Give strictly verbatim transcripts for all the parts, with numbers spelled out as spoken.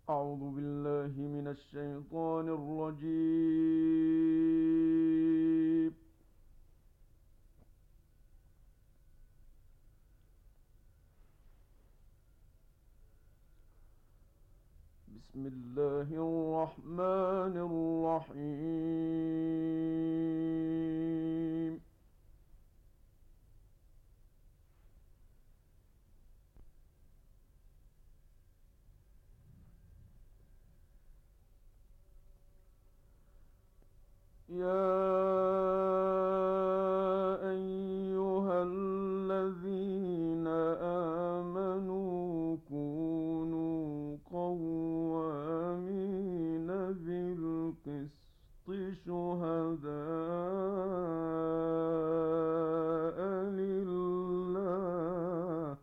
أعوذ بالله من الشيطان الرجيم. بسم الله الرحمن الرحيم. يا أيها الذين آمنوا كونوا قوامين بالقسط شهداء لله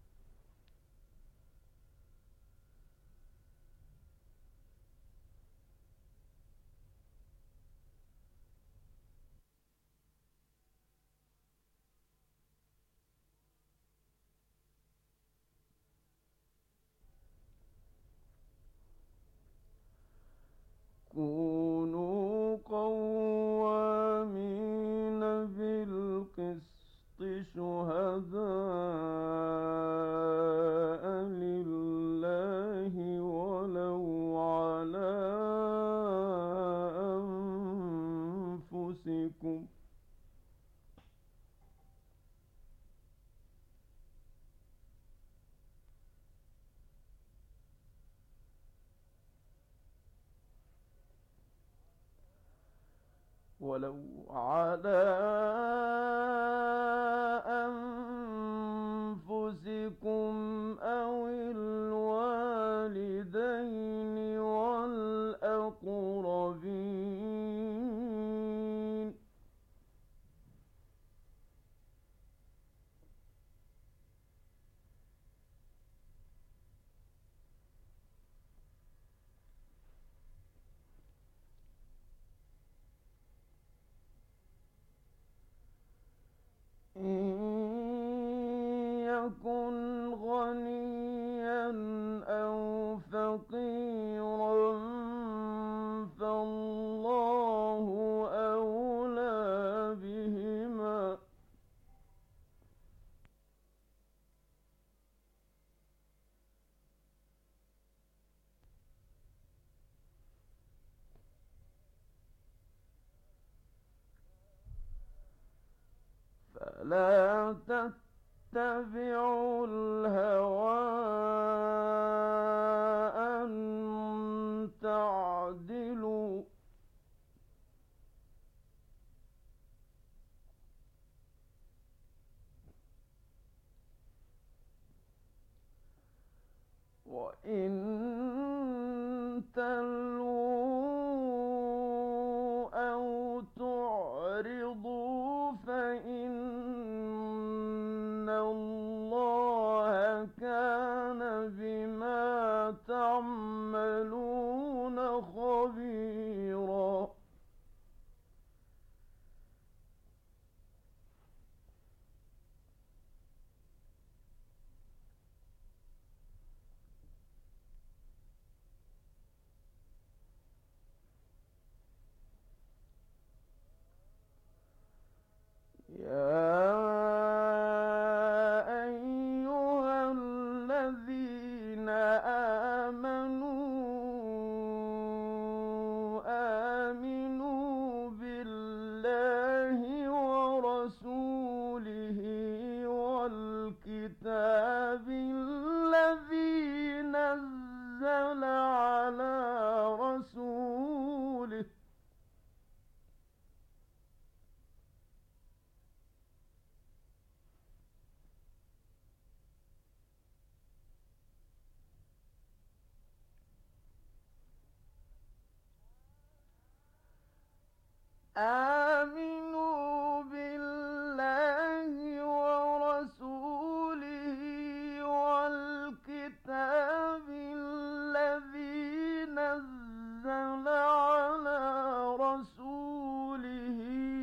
كونوا قوامين بالقسط شهداء لله ولو على أنفسكم ولو على أنفسكم أو الوالدين والأقربين إن يكن غنيا أو فقيرا فالله أولى بهما فلا تتبعوا الهوى أن تعدلوا وإن تلووا أو تعرضوا فإن الله كان بما تعملون خبيرا يا أيها الذين آمنوا آمنوا بالله ورسوله والكتاب الذي نزل على رسوله آمنوا بالله ورسوله والكتاب الذي نزل على رسوله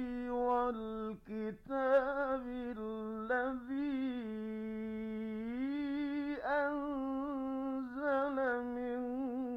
والكتاب الذي أنزل من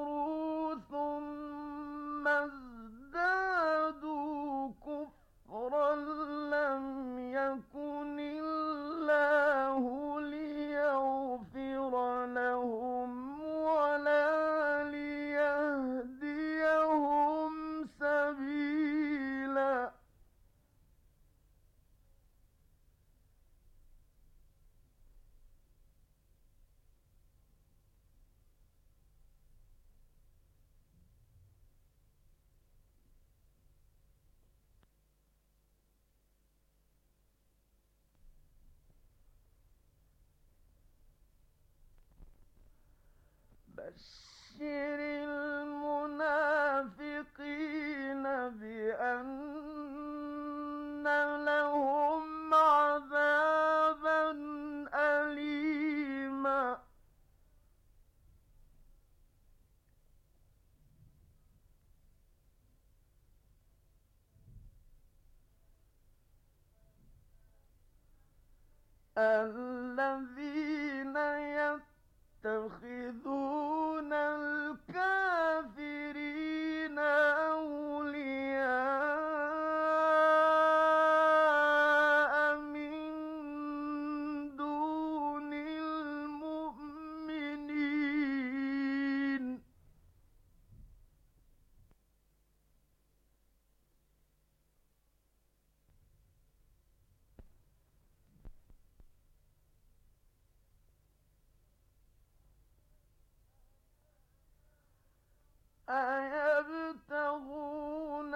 كفروا ثم ازدادوا كفرا لم يكن الله ليغفر لهم ولا ليهديهم سبيلا. بشر المنافقين بأن لهم عذابا أليما. الذين يتخذون الكافرين أولياء من دون المؤمنين. أيبتغون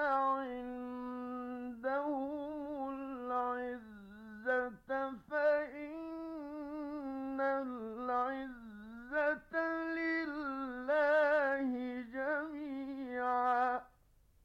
عندهم العزة فإن العزة لله جميعا.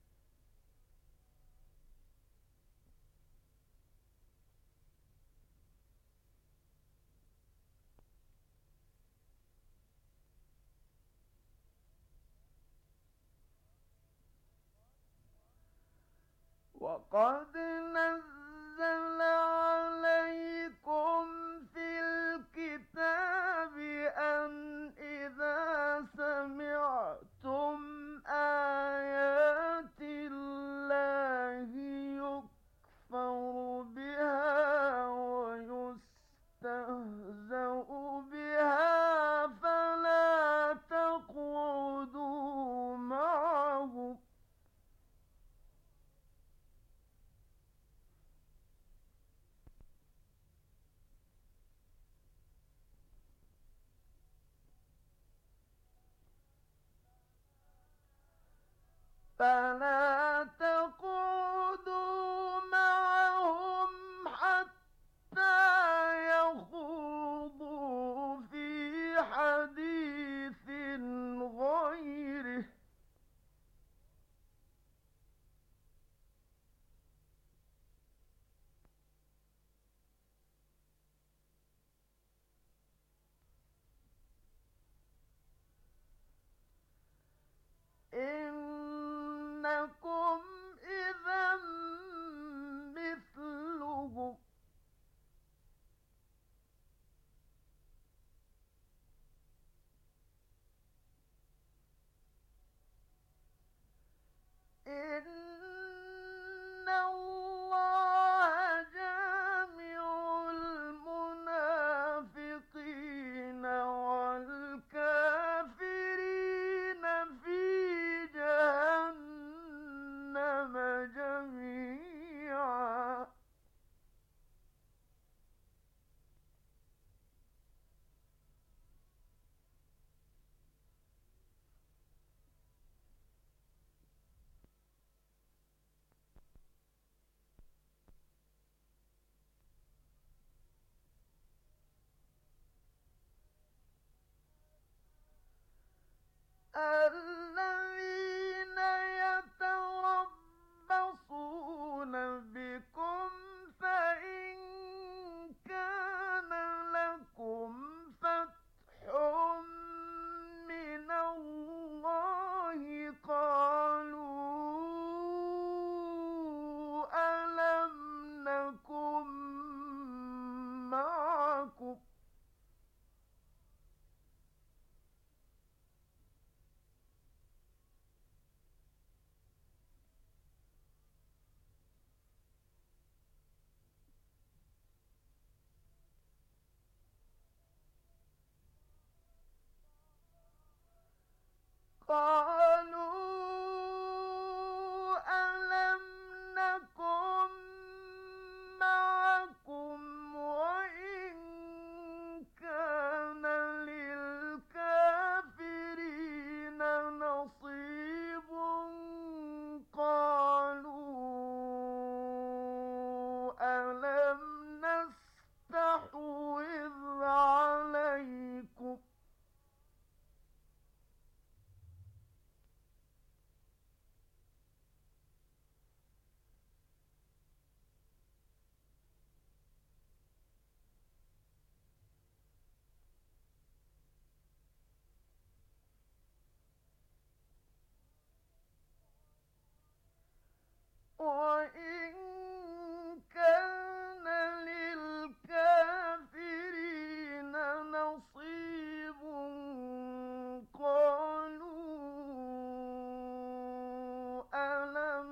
وقد نزل عليكم في الكتاب أن إذا سمعتم آيات الله يكفر بها ويستهزأ بها فلا تقعدوا معهم فلا تقعدوا معهم حتى يخوضوا في حديث غيره إنكم وقالوا ألم نكن معكم وإن كان للكافرين نصيب قالوا ألم نستحوذ عليكم وإن كان للكافرين نصيب قالوا ألم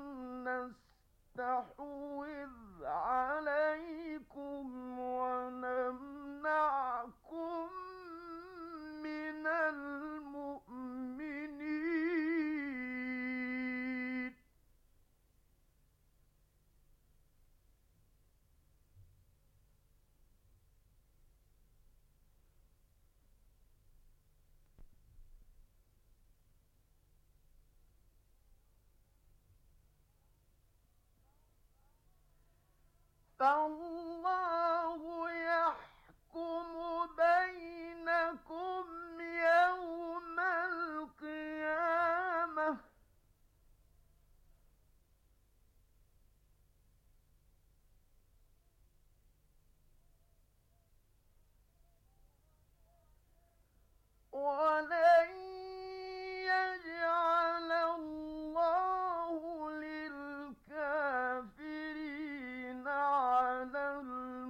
نستحوذ عليكم ونمنعكم من المؤمنين فالله يحكم بينكم يوم القيامة ولن يجعل الله للكافرين على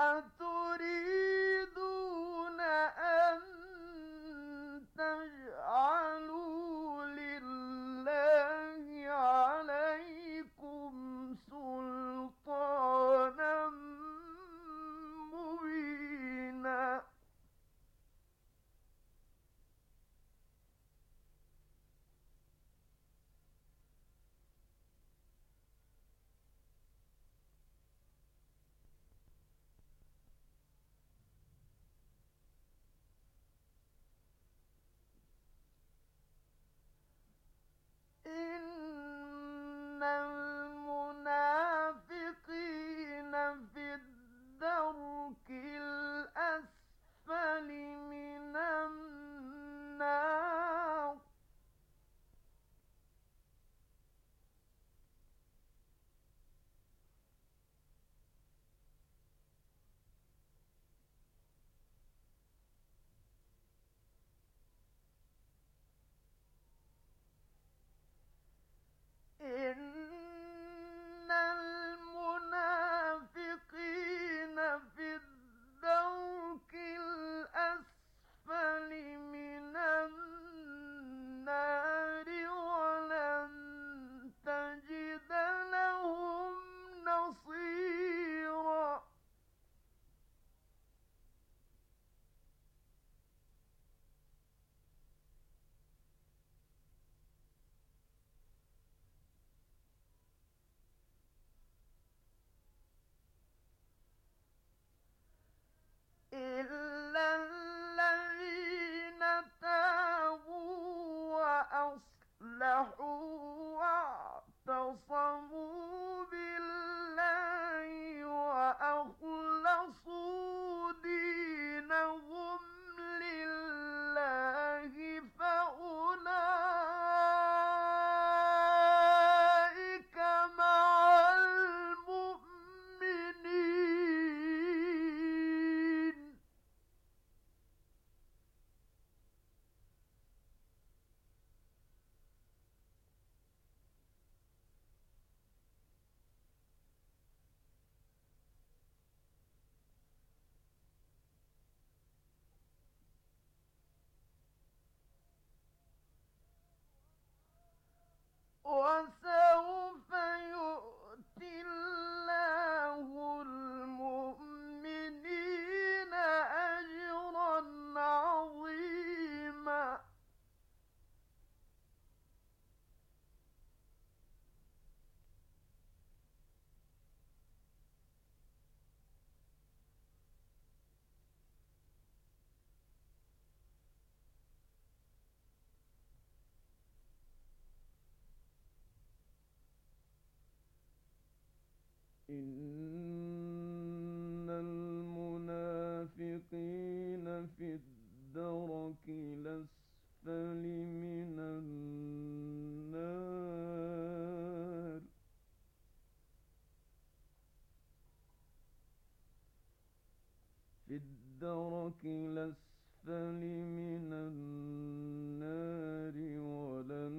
أتريدون أن تجعلوا لله عليكم سلطانا مبينا. إن المنافقين في الدرك الأسفل من النار. إن المنافقين في الدرك الأسفل من النار ولن تجد لهم نصيرا. إلا الذين تابوا وأصلحوا واعتصموا بالله وأخلصوا دينهم لله فأولئك مع المؤمنين. وسوف يؤتي الله المؤمنين أجرا عظيما. إن المنافقين في الدرك الأسفل من النار. في الدرك الأسفل من النار ولن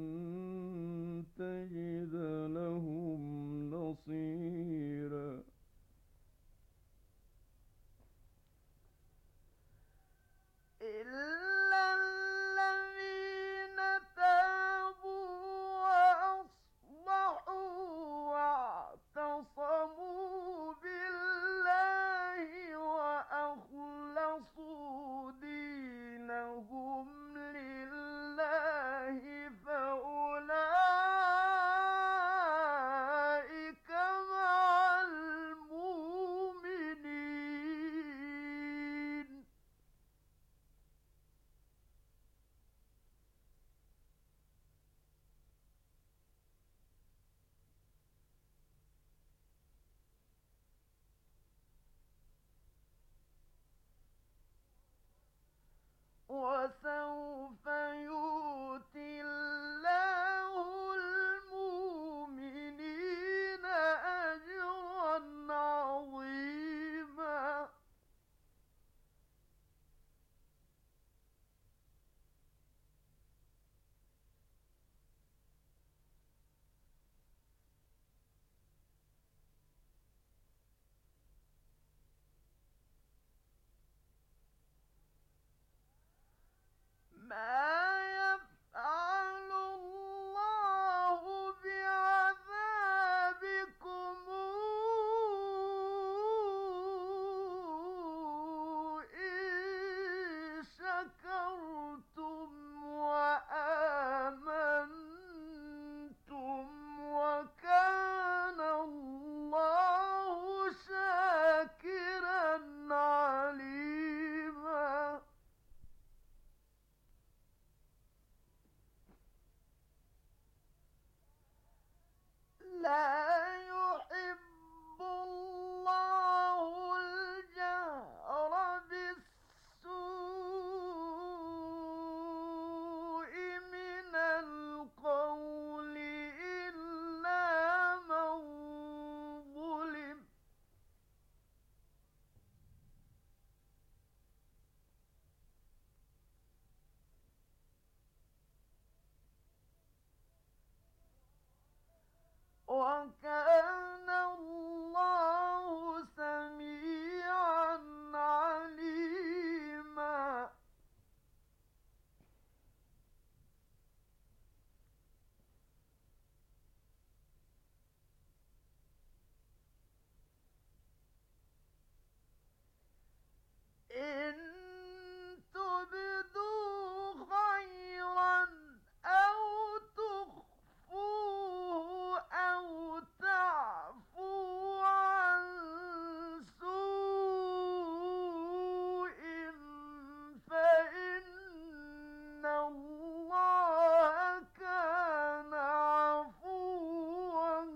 تجد لهم نصيرا. إلا الذين تابوا وأصلحوا واعتصموا بالله وأخلصوا دينهم لله فأولئك مع وكان الله سميعا عليما. إن تبدوا خيرا أو تخفوه أو تعفوا عن سوء فإن الله كان عفوا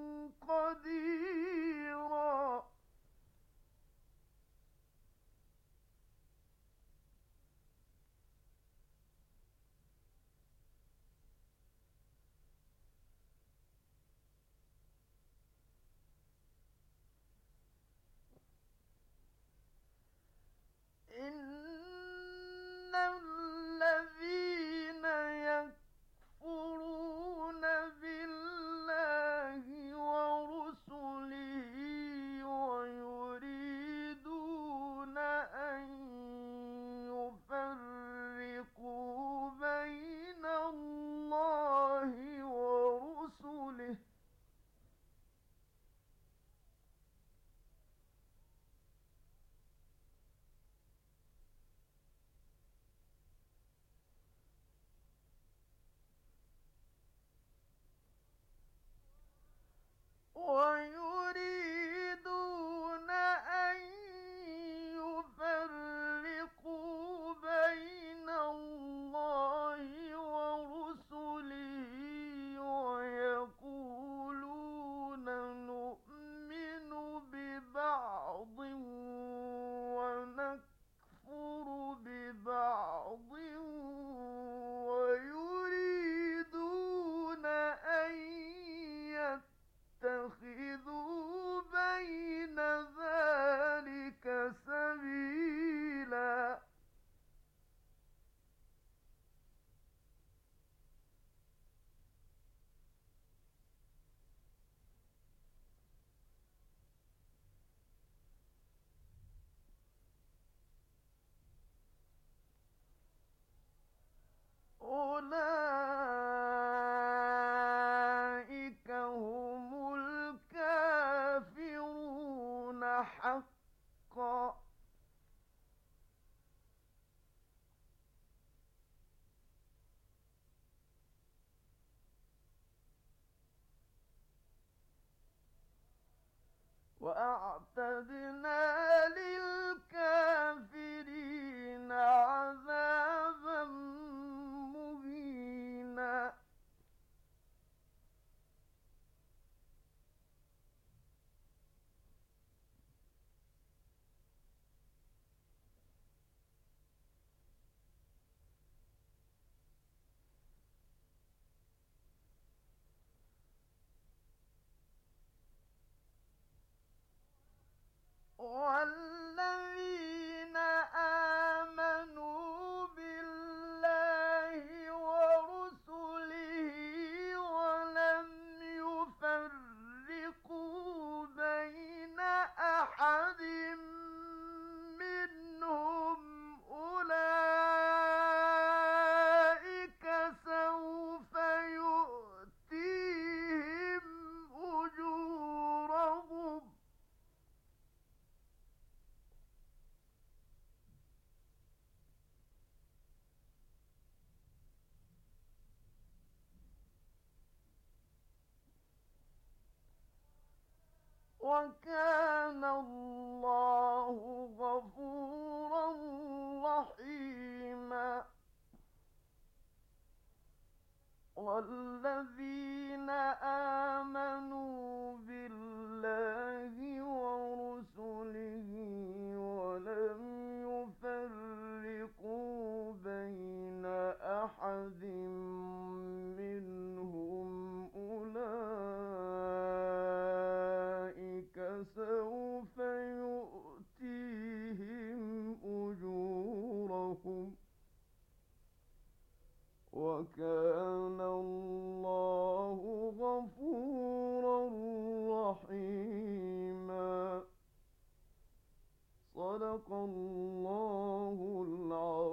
قديرا. إن الذين يكفرون بالله ورسله ويريدون أن يفرقوا بين الله ورسله ويريدون أن يفرقوا بين الله ورسله ويقولون نؤمن ببعض ونكفر ببعض ويريدون أن اتخذوا بين ذلك سبيلا. أولئك هم الكافرون حقا. وأعتدنا للكافرين عذابا مهينا. والذين آمنوا بالله ورسله ولم يفرقوا بين أحد منهم أولئك سوف يؤتيهم أجورهم وكان الله غفورا رحيما. والذين آمنوا بالله ورسله ولم يفرقوا بين أحد منهم أولئك سوف يؤتيهم أجورهم وكان الله غفورا رحيما. صدق الله العظيم.